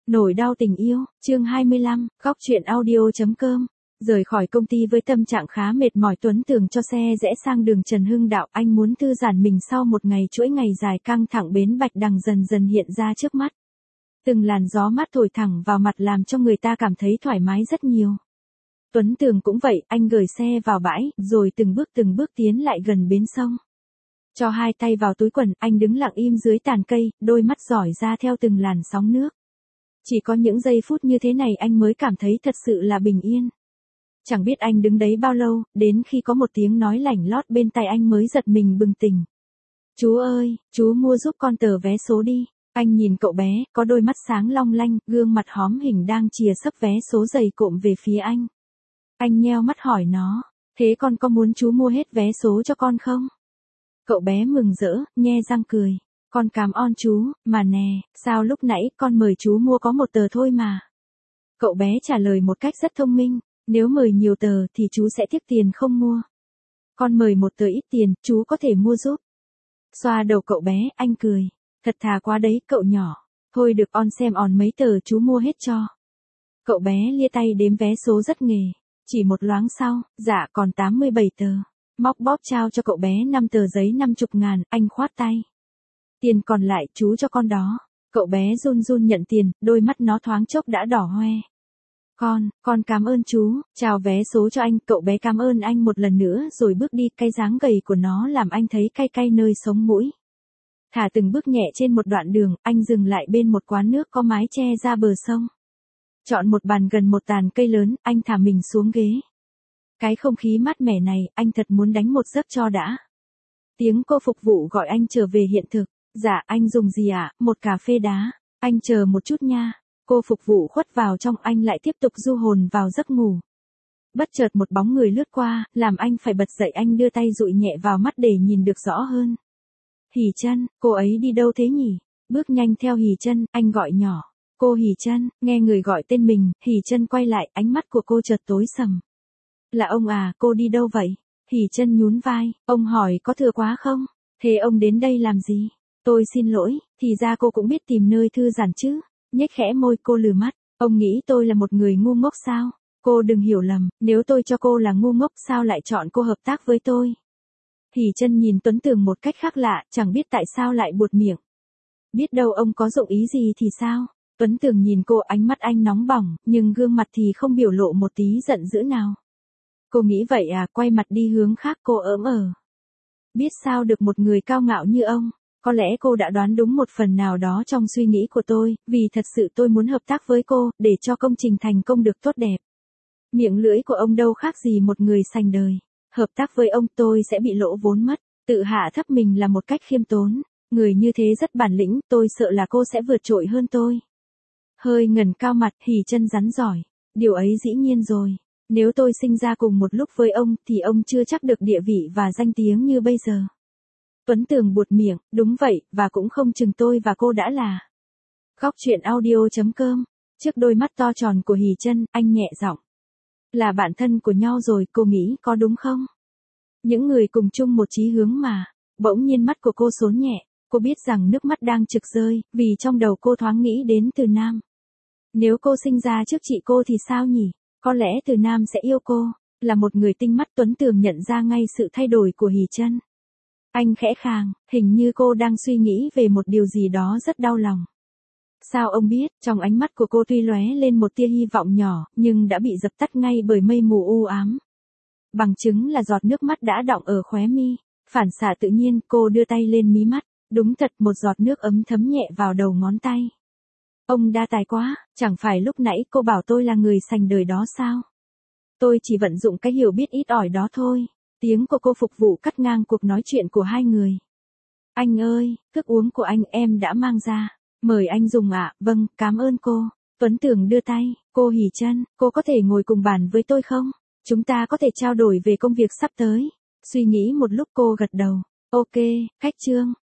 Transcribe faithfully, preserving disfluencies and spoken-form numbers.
Nỗi đau tình yêu, chương hai mươi lăm, góc truyện audio.com. Rời khỏi công ty với tâm trạng khá mệt mỏi, Tuấn Tường cho xe rẽ sang đường Trần Hưng Đạo. Anh muốn thư giãn mình sau một ngày chuỗi ngày dài căng thẳng. Bến Bạch Đằng dần dần hiện ra trước mắt. Từng làn gió mát thổi thẳng vào mặt làm cho người ta cảm thấy thoải mái rất nhiều. Tuấn Tường cũng vậy, anh gửi xe vào bãi, rồi từng bước từng bước tiến lại gần bến sông. Cho hai tay vào túi quần, anh đứng lặng im dưới tàn cây, đôi mắt dõi ra theo từng làn sóng nước. Chỉ có những giây phút như thế này anh mới cảm thấy thật sự là bình yên. Chẳng biết anh đứng đấy bao lâu, đến khi có một tiếng nói lảnh lót bên tai anh mới giật mình bừng tỉnh. Chú ơi, chú mua giúp con tờ vé số đi. Anh nhìn cậu bé, có đôi mắt sáng long lanh, gương mặt hóm hình đang chìa xấp vé số dày cộm về phía anh. Anh nheo mắt hỏi nó, thế con có muốn chú mua hết vé số cho con không? Cậu bé mừng rỡ, nhe răng cười. Con cảm ơn chú, mà nè, sao lúc nãy con mời chú mua có một tờ thôi mà. Cậu bé trả lời một cách rất thông minh, nếu mời nhiều tờ thì chú sẽ tiếc tiền không mua. Con mời một tờ ít tiền, chú có thể mua giúp. Xoa đầu cậu bé, anh cười. Thật thà quá đấy cậu nhỏ. Thôi được, on xem on mấy tờ chú mua hết cho. Cậu bé lia tay đếm vé số rất nghề. Chỉ một loáng sau, dạ còn tám mươi bảy tờ. Móc bóp trao cho cậu bé năm tờ giấy năm chục ngàn, anh khoát tay. Tiền còn lại chú cho con đó. Cậu bé run run nhận tiền, đôi mắt nó thoáng chốc đã đỏ hoe. Con, con cảm ơn chú, chào vé số cho anh. Cậu bé cảm ơn anh một lần nữa rồi bước đi. Cái dáng gầy của nó làm anh thấy cay cay nơi sống mũi. Thả từng bước nhẹ trên một đoạn đường, anh dừng lại bên một quán nước có mái che ra bờ sông. Chọn một bàn gần một tàn cây lớn, anh thả mình xuống ghế. Cái không khí mát mẻ này, anh thật muốn đánh một giấc cho đã. Tiếng cô phục vụ gọi anh trở về hiện thực. Dạ, anh dùng gì ạ? À? Một cà phê đá. Anh chờ một chút nha. Cô phục vụ khuất vào trong, anh lại tiếp tục du hồn vào giấc ngủ. Bất chợt một bóng người lướt qua, làm anh phải bật dậy. Anh đưa tay dụi nhẹ vào mắt để nhìn được rõ hơn. Hỉ Trân, cô ấy đi đâu thế nhỉ? Bước nhanh theo Hỉ Trân, anh gọi nhỏ. Cô Hỉ Trân, nghe người gọi tên mình, Hỉ Trân quay lại, ánh mắt của cô chợt tối sầm. Là ông à, cô đi đâu vậy? Hỉ Trân nhún vai, ông hỏi có thừa quá không? Thế ông đến đây làm gì? Tôi xin lỗi, thì ra cô cũng biết tìm nơi thư giãn chứ. Nhếch khẽ môi cô lừ mắt, ông nghĩ tôi là một người ngu ngốc sao? Cô đừng hiểu lầm, nếu tôi cho cô là ngu ngốc sao lại chọn cô hợp tác với tôi? Hỉ Trân nhìn Tuấn Tường một cách khác lạ, chẳng biết tại sao lại buột miệng. Biết đâu ông có dụng ý gì thì sao? Tuấn Tường nhìn cô, ánh mắt anh nóng bỏng, nhưng gương mặt thì không biểu lộ một tí giận dữ nào. Cô nghĩ vậy à? Quay mặt đi hướng khác, cô ỡm ờ. Biết sao được một người cao ngạo như ông? Có lẽ cô đã đoán đúng một phần nào đó trong suy nghĩ của tôi, vì thật sự tôi muốn hợp tác với cô, để cho công trình thành công được tốt đẹp. Miệng lưỡi của ông đâu khác gì một người sành đời. Hợp tác với ông tôi sẽ bị lỗ vốn mất. Tự hạ thấp mình là một cách khiêm tốn. Người như thế rất bản lĩnh, tôi sợ là cô sẽ vượt trội hơn tôi. Hơi ngẩng cao mặt, Hỉ Trân rắn giỏi. Điều ấy dĩ nhiên rồi. Nếu tôi sinh ra cùng một lúc với ông, thì ông chưa chắc được địa vị và danh tiếng như bây giờ. Tuấn Tường buột miệng, đúng vậy, và cũng không chừng tôi và cô đã là. Góc truyện audio.com. Trước đôi mắt to tròn của Hỉ Trân, anh nhẹ giọng. Là bạn thân của nhau rồi, cô nghĩ có đúng không? Những người cùng chung một chí hướng mà. Bỗng nhiên mắt của cô xốn nhẹ, cô biết rằng nước mắt đang trực rơi, vì trong đầu cô thoáng nghĩ đến Từ Nam. Nếu cô sinh ra trước chị cô thì sao nhỉ? Có lẽ Từ Nam sẽ yêu cô. Là một người tinh mắt, Tuấn Tường nhận ra ngay sự thay đổi của Hỉ Trân. Anh khẽ khàng, hình như cô đang suy nghĩ về một điều gì đó rất đau lòng. Sao ông biết? Trong ánh mắt của cô tuy lóe lên một tia hy vọng nhỏ, nhưng đã bị dập tắt ngay bởi mây mù u ám. Bằng chứng là giọt nước mắt đã đọng ở khóe mi. Phản xạ tự nhiên, cô đưa tay lên mí mắt. Đúng thật, một giọt nước ấm thấm nhẹ vào đầu ngón tay. Ông đa tài quá, chẳng phải lúc nãy cô bảo tôi là người sành đời đó sao? Tôi chỉ vận dụng cái hiểu biết ít ỏi đó thôi. Tiếng của cô phục vụ cắt ngang cuộc nói chuyện của hai người. Anh ơi, thức uống của anh em đã mang ra. Mời anh dùng ạ. À? Vâng, cảm ơn cô. Tuấn Tường đưa tay. Cô Hỉ Trân, cô có thể ngồi cùng bàn với tôi không? Chúng ta có thể trao đổi về công việc sắp tới. Suy nghĩ một lúc cô gật đầu. Ok, khách trương.